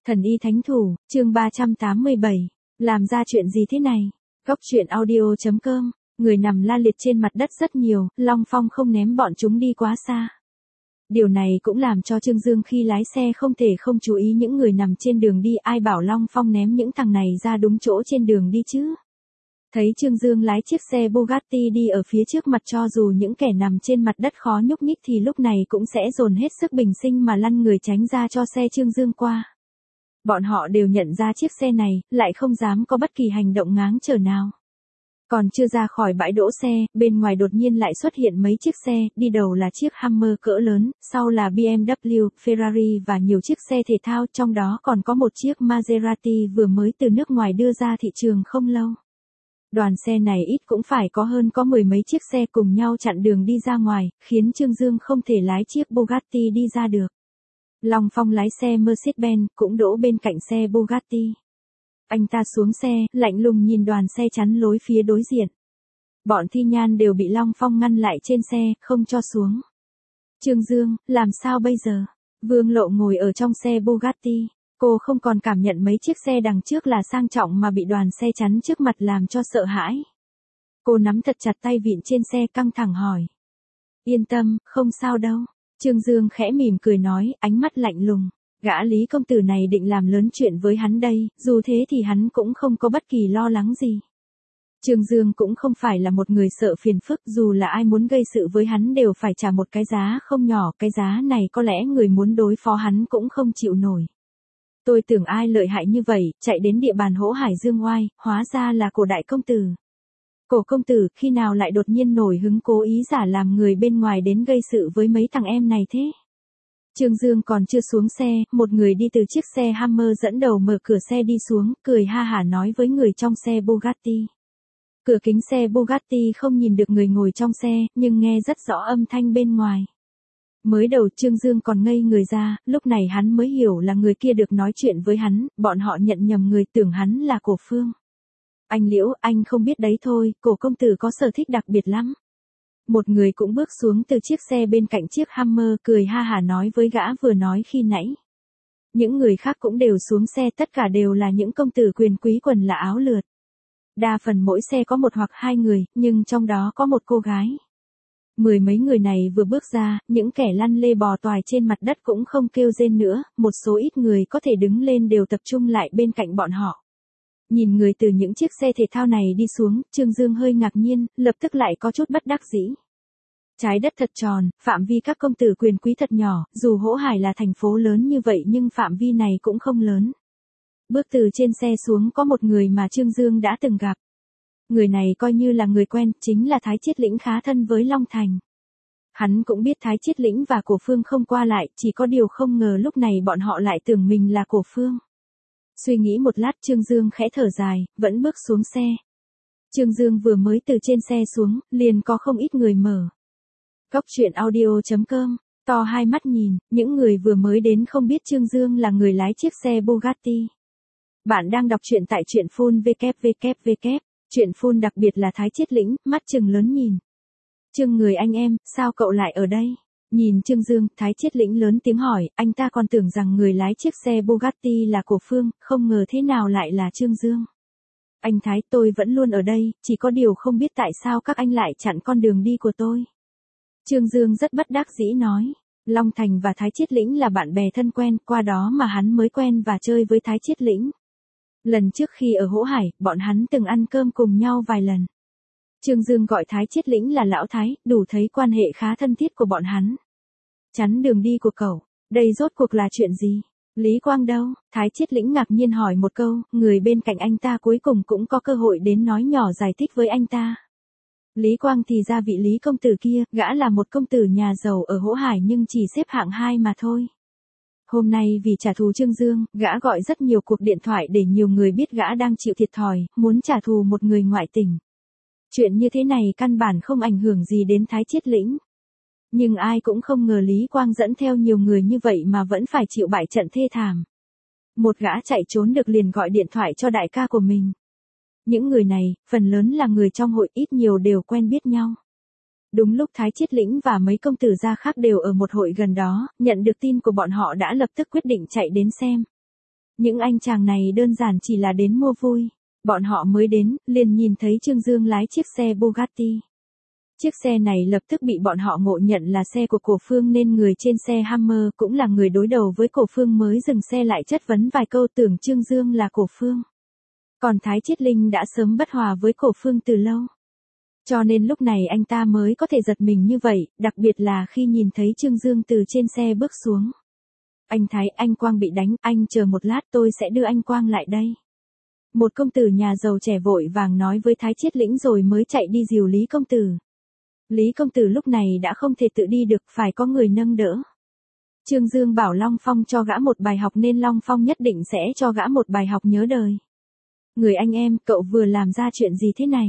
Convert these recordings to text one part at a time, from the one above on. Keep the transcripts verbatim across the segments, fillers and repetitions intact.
Thần y thánh thủ, chương ba trăm tám mươi bảy. Làm ra chuyện gì thế này? Góc truyện audio chấm com. Người nằm la liệt trên mặt đất rất nhiều, Long Phong không ném bọn chúng đi quá xa. Điều này cũng làm cho Trương Dương khi lái xe không thể không chú ý những người nằm trên đường đi, ai bảo Long Phong ném những thằng này ra đúng chỗ trên đường đi chứ. Thấy Trương Dương lái chiếc xe Bugatti đi ở phía trước mặt, cho dù những kẻ nằm trên mặt đất khó nhúc nhích thì lúc này cũng sẽ dồn hết sức bình sinh mà lăn người tránh ra cho xe Trương Dương qua. Bọn họ đều nhận ra chiếc xe này, lại không dám có bất kỳ hành động ngáng trở nào. Còn chưa ra khỏi bãi đỗ xe, bên ngoài đột nhiên lại xuất hiện mấy chiếc xe, đi đầu là chiếc Hummer cỡ lớn, sau là bê em vê, Ferrari và nhiều chiếc xe thể thao, trong đó còn có một chiếc Maserati vừa mới từ nước ngoài đưa ra thị trường không lâu. Đoàn xe này ít cũng phải có hơn có mười mấy chiếc xe cùng nhau chặn đường đi ra ngoài, khiến Trương Dương không thể lái chiếc Bugatti đi ra được. Long Phong lái xe Mercedes-Benz, cũng đỗ bên cạnh xe Bugatti. Anh ta xuống xe, lạnh lùng nhìn đoàn xe chắn lối phía đối diện. Bọn thi nhan đều bị Long Phong ngăn lại trên xe, không cho xuống. Trương Dương, làm sao bây giờ? Vương Lộ ngồi ở trong xe Bugatti. Cô không còn cảm nhận mấy chiếc xe đằng trước là sang trọng mà bị đoàn xe chắn trước mặt làm cho sợ hãi. Cô nắm thật chặt tay vịn trên xe, căng thẳng hỏi. Yên tâm, không sao đâu. Trương Dương khẽ mỉm cười nói, ánh mắt lạnh lùng. Gã Lý công tử này định làm lớn chuyện với hắn đây, dù thế thì hắn cũng không có bất kỳ lo lắng gì. Trương Dương cũng không phải là một người sợ phiền phức, dù là ai muốn gây sự với hắn đều phải trả một cái giá không nhỏ, cái giá này có lẽ người muốn đối phó hắn cũng không chịu nổi. Tôi tưởng ai lợi hại như vậy, chạy đến địa bàn Hỗ Hải Dương oai, hóa ra là Cổ đại công tử. Cổ công tử khi nào lại đột nhiên nổi hứng cố ý giả làm người bên ngoài đến gây sự với mấy thằng em này thế? Trương Dương còn chưa xuống xe, một người đi từ chiếc xe Hummer dẫn đầu mở cửa xe đi xuống, cười ha hả nói với người trong xe Bugatti. Cửa kính xe Bugatti không nhìn được người ngồi trong xe, nhưng nghe rất rõ âm thanh bên ngoài. Mới đầu Trương Dương còn ngây người ra, lúc này hắn mới hiểu là người kia được nói chuyện với hắn, bọn họ nhận nhầm người, tưởng hắn là Cổ Phương. Anh Liễu, anh không biết đấy thôi, Cổ công tử có sở thích đặc biệt lắm. Một người cũng bước xuống từ chiếc xe bên cạnh chiếc Hummer, cười ha hả nói với gã vừa nói khi nãy. Những người khác cũng đều xuống xe, tất cả đều là những công tử quyền quý quần là áo lượt. Đa phần mỗi xe có một hoặc hai người, nhưng trong đó có một cô gái. Mười mấy người này vừa bước ra, những kẻ lăn lê bò toài trên mặt đất cũng không kêu rên nữa, một số ít người có thể đứng lên đều tập trung lại bên cạnh bọn họ. Nhìn người từ những chiếc xe thể thao này đi xuống, Trương Dương hơi ngạc nhiên, lập tức lại có chút bất đắc dĩ. Trái đất thật tròn, phạm vi các công tử quyền quý thật nhỏ, dù Hỗ Hải là thành phố lớn như vậy nhưng phạm vi này cũng không lớn. Bước từ trên xe xuống có một người mà Trương Dương đã từng gặp. Người này coi như là người quen, chính là Thái Chiết Lĩnh khá thân với Long Thành. Hắn cũng biết Thái Chiết Lĩnh và Cổ Phương không qua lại, chỉ có điều không ngờ lúc này bọn họ lại tưởng mình là Cổ Phương. Suy nghĩ một lát Trương Dương khẽ thở dài, vẫn bước xuống xe. Trương Dương vừa mới từ trên xe xuống, liền có không ít người mở. Góc truyện audio chấm com, to hai mắt nhìn, những người vừa mới đến không biết Trương Dương là người lái chiếc xe Bugatti. Bạn đang đọc truyện tại truyện phun www. Truyện phun đặc biệt là Thái Chiết Lĩnh, mắt trừng lớn nhìn. Trương người anh em, sao cậu lại ở đây? Nhìn Trương Dương, Thái Chiết Lĩnh lớn tiếng hỏi, anh ta còn tưởng rằng người lái chiếc xe Bugatti là Cổ Phương, không ngờ thế nào lại là Trương Dương. Anh Thái, tôi vẫn luôn ở đây, chỉ có điều không biết tại sao các anh lại chặn con đường đi của tôi. Trương Dương rất bất đắc dĩ nói, Long Thành và Thái Chiết Lĩnh là bạn bè thân quen, qua đó mà hắn mới quen và chơi với Thái Chiết Lĩnh. Lần trước khi ở Hỗ Hải, bọn hắn từng ăn cơm cùng nhau vài lần. Trương Dương gọi Thái Chiết Lĩnh là Lão Thái, đủ thấy quan hệ khá thân thiết của bọn hắn. Chắn đường đi của cậu, đây rốt cuộc là chuyện gì? Lý Quang đâu? Thái Chiết Lĩnh ngạc nhiên hỏi một câu, người bên cạnh anh ta cuối cùng cũng có cơ hội đến nói nhỏ giải thích với anh ta. Lý Quang thì ra vị Lý công tử kia, gã là một công tử nhà giàu ở Hỗ Hải nhưng chỉ xếp hạng hai mà thôi. Hôm nay vì trả thù Trương Dương, gã gọi rất nhiều cuộc điện thoại để nhiều người biết gã đang chịu thiệt thòi, muốn trả thù một người ngoại tình. Chuyện như thế này căn bản không ảnh hưởng gì đến Thái Chiết Lĩnh. Nhưng ai cũng không ngờ Lý Quang dẫn theo nhiều người như vậy mà vẫn phải chịu bại trận thê thảm. Một gã chạy trốn được liền gọi điện thoại cho đại ca của mình. Những người này, phần lớn là người trong hội, ít nhiều đều quen biết nhau. Đúng lúc Thái Chiết Lĩnh và mấy công tử gia khác đều ở một hội gần đó, nhận được tin của bọn họ đã lập tức quyết định chạy đến xem. Những anh chàng này đơn giản chỉ là đến mua vui. Bọn họ mới đến, liền nhìn thấy Trương Dương lái chiếc xe Bugatti. Chiếc xe này lập tức bị bọn họ ngộ nhận là xe của Cổ Phương nên người trên xe Hammer cũng là người đối đầu với Cổ Phương mới dừng xe lại chất vấn vài câu tưởng Trương Dương là Cổ Phương. Còn Thái Chiết Linh đã sớm bất hòa với Cổ Phương từ lâu. Cho nên lúc này anh ta mới có thể giật mình như vậy, đặc biệt là khi nhìn thấy Trương Dương từ trên xe bước xuống. Anh Thái, anh Quang bị đánh, anh chờ một lát tôi sẽ đưa anh Quang lại đây. Một công tử nhà giàu trẻ vội vàng nói với Thái Chiết Lĩnh rồi mới chạy đi dìu Lý công tử. Lý công tử lúc này đã không thể tự đi được, phải có người nâng đỡ. Trương Dương bảo Long Phong cho gã một bài học nên Long Phong nhất định sẽ cho gã một bài học nhớ đời. Người anh em, cậu vừa làm ra chuyện gì thế này?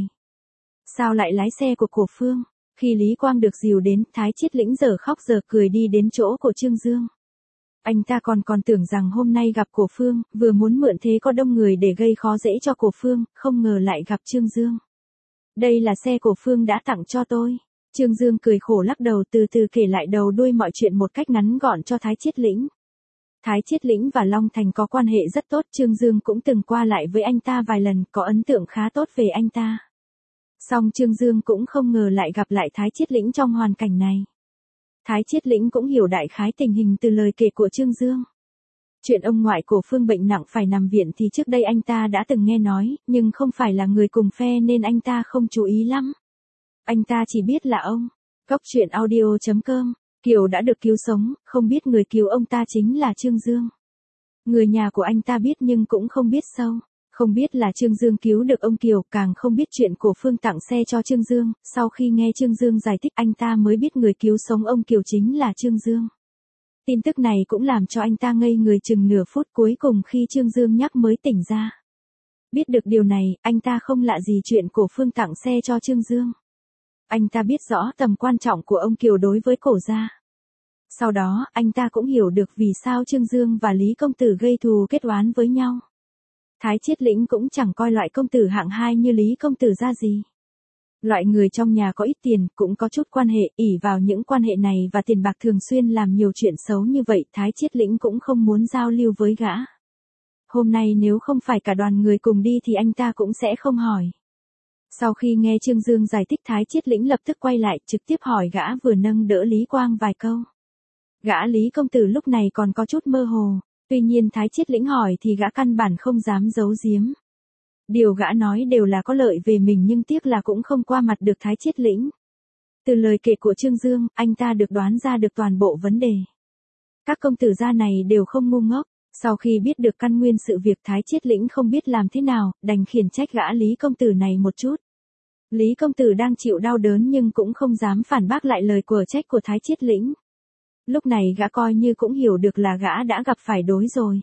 Sao lại lái xe của Cổ Phương? Khi Lý Quang được dìu đến, Thái Chiết Lĩnh giờ khóc giờ cười đi đến chỗ của Trương Dương. Anh ta còn còn tưởng rằng hôm nay gặp Cổ Phương, vừa muốn mượn thế có đông người để gây khó dễ cho Cổ Phương, không ngờ lại gặp Trương Dương. Đây là xe Cổ Phương đã tặng cho tôi. Trương Dương cười khổ lắc đầu từ từ kể lại đầu đuôi mọi chuyện một cách ngắn gọn cho Thái Chiết Lĩnh. Thái Chiết Lĩnh và Long Thành có quan hệ rất tốt, Trương Dương cũng từng qua lại với anh ta vài lần, có ấn tượng khá tốt về anh ta. Song Trương Dương cũng không ngờ lại gặp lại Thái Chiết Lĩnh trong hoàn cảnh này. Thái Chiết Lĩnh cũng hiểu đại khái tình hình từ lời kể của Trương Dương. Chuyện ông ngoại Cổ Phương bệnh nặng phải nằm viện thì trước đây anh ta đã từng nghe nói, nhưng không phải là người cùng phe nên anh ta không chú ý lắm. Anh ta chỉ biết là ông. Góc truyện audio chấm com, Kiều đã được cứu sống, không biết người cứu ông ta chính là Trương Dương. Người nhà của anh ta biết nhưng cũng không biết sâu. Không biết là Trương Dương cứu được ông Kiều, càng không biết chuyện Cổ Phương tặng xe cho Trương Dương. Sau khi nghe Trương Dương giải thích anh ta mới biết người cứu sống ông Kiều chính là Trương Dương. Tin tức này cũng làm cho anh ta ngây người chừng nửa phút, cuối cùng khi Trương Dương nhắc mới tỉnh ra. Biết được điều này, anh ta không lạ gì chuyện Cổ Phương tặng xe cho Trương Dương. Anh ta biết rõ tầm quan trọng của ông Kiều đối với Cổ gia. Sau đó, anh ta cũng hiểu được vì sao Trương Dương và Lý công tử gây thù kết oán với nhau. Thái Chiết Lĩnh cũng chẳng coi loại công tử hạng hai như Lý công tử ra gì. Loại người trong nhà có ít tiền, cũng có chút quan hệ, ỷ vào những quan hệ này và tiền bạc thường xuyên làm nhiều chuyện xấu như vậy, Thái Chiết Lĩnh cũng không muốn giao lưu với gã. Hôm nay nếu không phải cả đoàn người cùng đi thì anh ta cũng sẽ không hỏi. Sau khi nghe Trương Dương giải thích, Thái Chiết Lĩnh lập tức quay lại, trực tiếp hỏi gã vừa nâng đỡ Lý Quang vài câu. Gã Lý công tử lúc này còn có chút mơ hồ. Tuy nhiên Thái Chiết Lĩnh hỏi thì gã căn bản không dám giấu giếm. Điều gã nói đều là có lợi về mình nhưng tiếc là cũng không qua mặt được Thái Chiết Lĩnh. Từ lời kể của Trương Dương, anh ta được đoán ra được toàn bộ vấn đề. Các công tử gia này đều không ngu ngốc. Sau khi biết được căn nguyên sự việc, Thái Chiết Lĩnh không biết làm thế nào, đành khiển trách gã Lý công tử này một chút. Lý công tử đang chịu đau đớn nhưng cũng không dám phản bác lại lời của trách của Thái Chiết Lĩnh. Lúc này gã coi như cũng hiểu được là gã đã gặp phải đối rồi.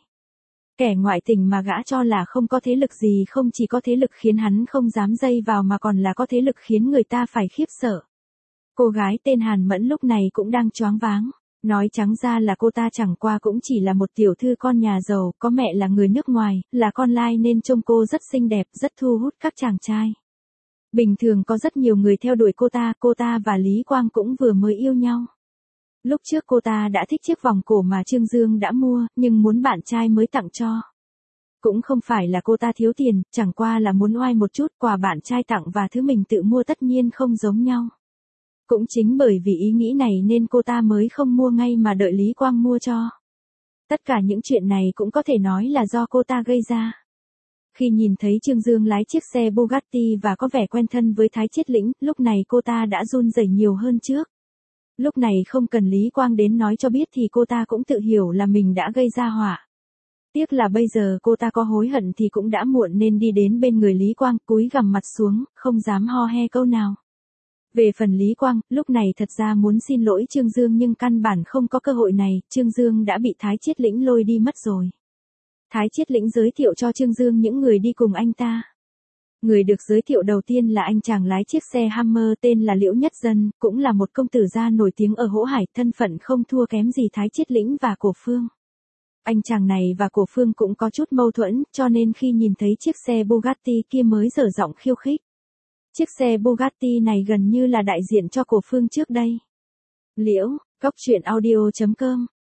Kẻ ngoại tình mà gã cho là không có thế lực gì không chỉ có thế lực khiến hắn không dám dây vào mà còn là có thế lực khiến người ta phải khiếp sợ. Cô gái tên Hàn Mẫn lúc này cũng đang choáng váng. Nói trắng ra là cô ta chẳng qua cũng chỉ là một tiểu thư con nhà giàu, có mẹ là người nước ngoài, là con lai nên trông cô rất xinh đẹp, rất thu hút các chàng trai. Bình thường có rất nhiều người theo đuổi cô ta, cô ta và Lý Quang cũng vừa mới yêu nhau. Lúc trước cô ta đã thích chiếc vòng cổ mà Trương Dương đã mua, nhưng muốn bạn trai mới tặng cho. Cũng không phải là cô ta thiếu tiền, chẳng qua là muốn oai một chút, quà bạn trai tặng và thứ mình tự mua tất nhiên không giống nhau. Cũng chính bởi vì ý nghĩ này nên cô ta mới không mua ngay mà đợi Lý Quang mua cho. Tất cả những chuyện này cũng có thể nói là do cô ta gây ra. Khi nhìn thấy Trương Dương lái chiếc xe Bugatti và có vẻ quen thân với Thái Chiết Lĩnh, lúc này cô ta đã run rẩy nhiều hơn trước. Lúc này không cần Lý Quang đến nói cho biết thì cô ta cũng tự hiểu là mình đã gây ra họa. Tiếc là bây giờ cô ta có hối hận thì cũng đã muộn nên đi đến bên người Lý Quang, cúi gằm mặt xuống, không dám ho he câu nào. Về phần Lý Quang, lúc này thật ra muốn xin lỗi Trương Dương nhưng căn bản không có cơ hội này, Trương Dương đã bị Thái Chiết Lĩnh lôi đi mất rồi. Thái Chiết Lĩnh giới thiệu cho Trương Dương những người đi cùng anh ta. Người được giới thiệu đầu tiên là anh chàng lái chiếc xe Hammer tên là Liễu Nhất Dân, cũng là một công tử gia nổi tiếng ở Hỗ Hải, thân phận không thua kém gì Thái Chiết Lĩnh và Cổ Phương. Anh chàng này và Cổ Phương cũng có chút mâu thuẫn, cho nên khi nhìn thấy chiếc xe Bugatti kia mới dở giọng khiêu khích. Chiếc xe Bugatti này gần như là đại diện cho Cổ Phương trước đây. Liễu, góc truyện audio chấm com,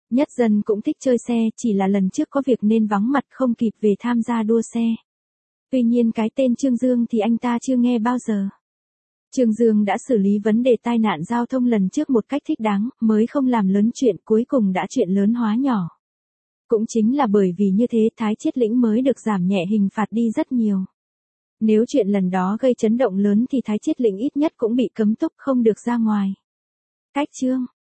Nhất Dân cũng thích chơi xe, chỉ là lần trước có việc nên vắng mặt không kịp về tham gia đua xe. Tuy nhiên cái tên Trương Dương thì anh ta chưa nghe bao giờ. Trương Dương đã xử lý vấn đề tai nạn giao thông lần trước một cách thích đáng, mới không làm lớn chuyện, cuối cùng đã chuyện lớn hóa nhỏ. Cũng chính là bởi vì như thế Thái Chiết Lĩnh mới được giảm nhẹ hình phạt đi rất nhiều. Nếu chuyện lần đó gây chấn động lớn thì Thái Chiết Lĩnh ít nhất cũng bị cấm túc không được ra ngoài. Cách chương